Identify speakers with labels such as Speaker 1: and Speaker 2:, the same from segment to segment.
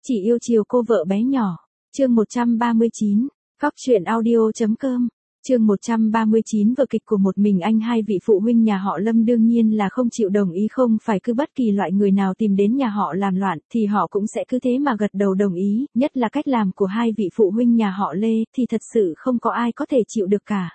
Speaker 1: Chỉ yêu chiều cô vợ bé nhỏ. Chương 139. Cóc truyện audio.com. Chương 139. Vở kịch của một mình anh. Hai vị phụ huynh nhà họ Lâm đương nhiên là không chịu đồng ý, không phải cứ bất kỳ loại người nào tìm đến nhà họ làm loạn thì họ cũng sẽ cứ thế mà gật đầu đồng ý, nhất là cách làm của hai vị phụ huynh nhà họ Lê thì thật sự không có ai có thể chịu được cả.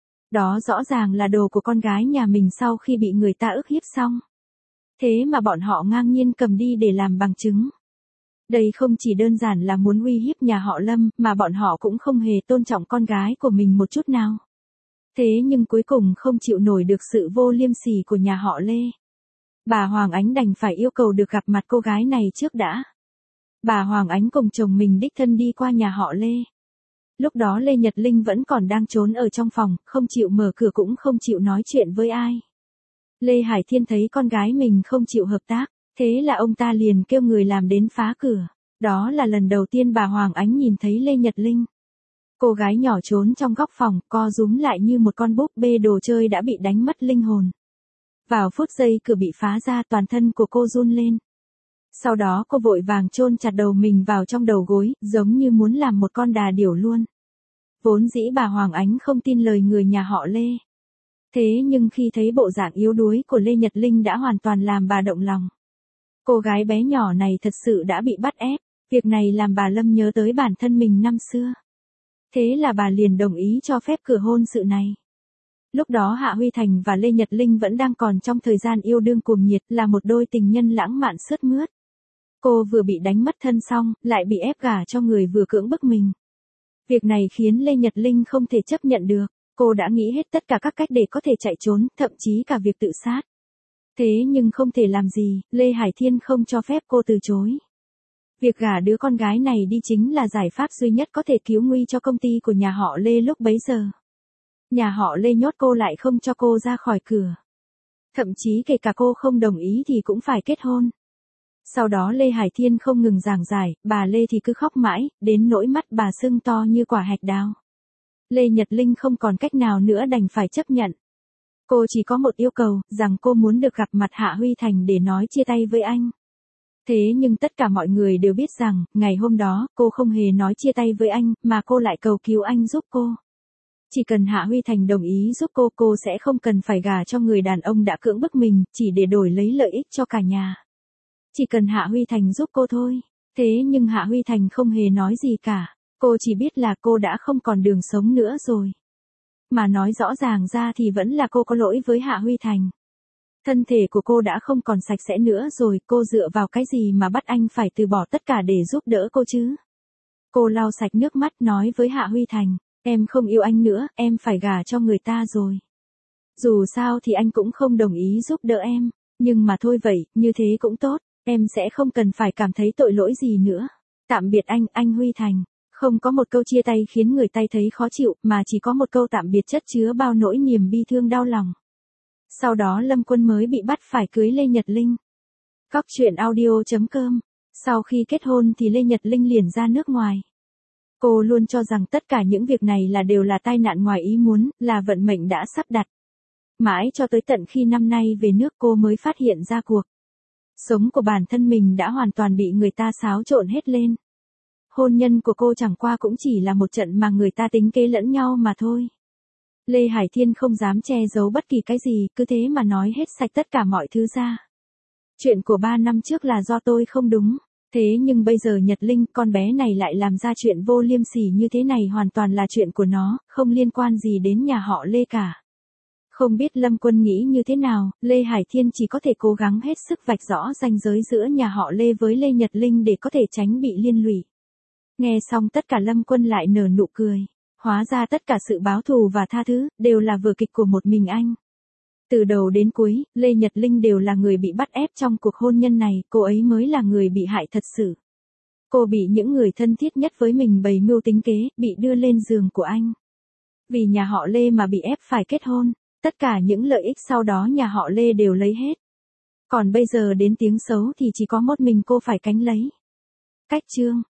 Speaker 1: Đó rõ ràng là đồ của con gái nhà mình sau khi bị người ta ức hiếp xong. Thế mà bọn họ ngang nhiên cầm đi để làm bằng chứng. Đây không chỉ đơn giản là muốn uy hiếp nhà họ Lâm, mà bọn họ cũng không hề tôn trọng con gái của mình một chút nào. Thế nhưng cuối cùng không chịu nổi được sự vô liêm sỉ của nhà họ Lê. Bà Hoàng Ánh đành phải yêu cầu được gặp mặt cô gái này trước đã. Bà Hoàng Ánh cùng chồng mình đích thân đi qua nhà họ Lê. Lúc đó Lê Nhật Linh vẫn còn đang trốn ở trong phòng, không chịu mở cửa cũng không chịu nói chuyện với ai. Lê Hải Thiên thấy con gái mình không chịu hợp tác. Thế là ông ta liền kêu người làm đến phá cửa. Đó là lần đầu tiên bà Hoàng Ánh nhìn thấy Lê Nhật Linh. Cô gái nhỏ trốn trong góc phòng, co rúm lại như một con búp bê đồ chơi đã bị đánh mất linh hồn. Vào phút giây cửa bị phá ra, toàn thân của cô run lên. Sau đó cô vội vàng chôn chặt đầu mình vào trong đầu gối, giống như muốn làm một con đà điểu luôn. Vốn dĩ bà Hoàng Ánh không tin lời người nhà họ Lê. Thế nhưng khi thấy bộ dạng yếu đuối của Lê Nhật Linh đã hoàn toàn làm bà động lòng. Cô gái bé nhỏ này thật sự đã bị bắt ép, việc này làm bà Lâm nhớ tới bản thân mình năm xưa. Thế là bà liền đồng ý cho phép cửa hôn sự này. Lúc đó Hạ Huy Thành và Lê Nhật Linh vẫn đang còn trong thời gian yêu đương cuồng nhiệt, là một đôi tình nhân lãng mạn sướt mướt. Cô vừa bị đánh mất thân xong, lại bị ép gả cho người vừa cưỡng bức mình. Việc này khiến Lê Nhật Linh không thể chấp nhận được, cô đã nghĩ hết tất cả các cách để có thể chạy trốn, thậm chí cả việc tự sát. Thế nhưng không thể làm gì, Lê Hải Thiên không cho phép cô từ chối. Việc gả đứa con gái này đi chính là giải pháp duy nhất có thể cứu nguy cho công ty của nhà họ Lê lúc bấy giờ. Nhà họ Lê nhốt cô lại không cho cô ra khỏi cửa. Thậm chí kể cả cô không đồng ý thì cũng phải kết hôn. Sau đó Lê Hải Thiên không ngừng giảng giải, bà Lê thì cứ khóc mãi, đến nỗi mắt bà sưng to như quả hạch đào. Lê Nhật Linh không còn cách nào nữa đành phải chấp nhận. Cô chỉ có một yêu cầu, rằng cô muốn được gặp mặt Hạ Huy Thành để nói chia tay với anh. Thế nhưng tất cả mọi người đều biết rằng, ngày hôm đó, cô không hề nói chia tay với anh, mà cô lại cầu cứu anh giúp cô. Chỉ cần Hạ Huy Thành đồng ý giúp cô sẽ không cần phải gả cho người đàn ông đã cưỡng bức mình, chỉ để đổi lấy lợi ích cho cả nhà. Chỉ cần Hạ Huy Thành giúp cô thôi. Thế nhưng Hạ Huy Thành không hề nói gì cả. Cô chỉ biết là cô đã không còn đường sống nữa rồi. Mà nói rõ ràng ra thì vẫn là cô có lỗi với Hạ Huy Thành. Thân thể của cô đã không còn sạch sẽ nữa rồi, cô dựa vào cái gì mà bắt anh phải từ bỏ tất cả để giúp đỡ cô chứ? Cô lau sạch nước mắt nói với Hạ Huy Thành, em không yêu anh nữa, em phải gả cho người ta rồi. Dù sao thì anh cũng không đồng ý giúp đỡ em, nhưng mà thôi vậy, như thế cũng tốt, em sẽ không cần phải cảm thấy tội lỗi gì nữa. Tạm biệt anh Huy Thành. Không có một câu chia tay khiến người ta thấy khó chịu, mà chỉ có một câu tạm biệt chất chứa bao nỗi niềm bi thương đau lòng. Sau đó Lâm Quân mới bị bắt phải cưới Lê Nhật Linh. Cóc truyện audio.com. Sau khi kết hôn thì Lê Nhật Linh liền ra nước ngoài. Cô luôn cho rằng tất cả những việc này đều là tai nạn ngoài ý muốn, là vận mệnh đã sắp đặt. Mãi cho tới tận khi năm nay về nước cô mới phát hiện ra cuộc sống của bản thân mình đã hoàn toàn bị người ta xáo trộn hết lên. Hôn nhân của cô chẳng qua cũng chỉ là một trận mà người ta tính kế lẫn nhau mà thôi. Lê Hải Thiên không dám che giấu bất kỳ cái gì, cứ thế mà nói hết sạch tất cả mọi thứ ra. Chuyện của 3 năm trước là do tôi không đúng. Thế nhưng bây giờ Nhật Linh, con bé này lại làm ra chuyện vô liêm sỉ như thế này, hoàn toàn là chuyện của nó, không liên quan gì đến nhà họ Lê cả. Không biết Lâm Quân nghĩ như thế nào, Lê Hải Thiên chỉ có thể cố gắng hết sức vạch rõ ranh giới giữa nhà họ Lê với Lê Nhật Linh để có thể tránh bị liên lụy. Nghe xong tất cả Lâm Quân lại nở nụ cười. Hóa ra tất cả sự báo thù và tha thứ, đều là vở kịch của một mình anh. Từ đầu đến cuối, Lê Nhật Linh đều là người bị bắt ép trong cuộc hôn nhân này, cô ấy mới là người bị hại thật sự. Cô bị những người thân thiết nhất với mình bày mưu tính kế, bị đưa lên giường của anh. Vì nhà họ Lê mà bị ép phải kết hôn, tất cả những lợi ích sau đó nhà họ Lê đều lấy hết. Còn bây giờ đến tiếng xấu thì chỉ có một mình cô phải cánh lấy. Cách chương.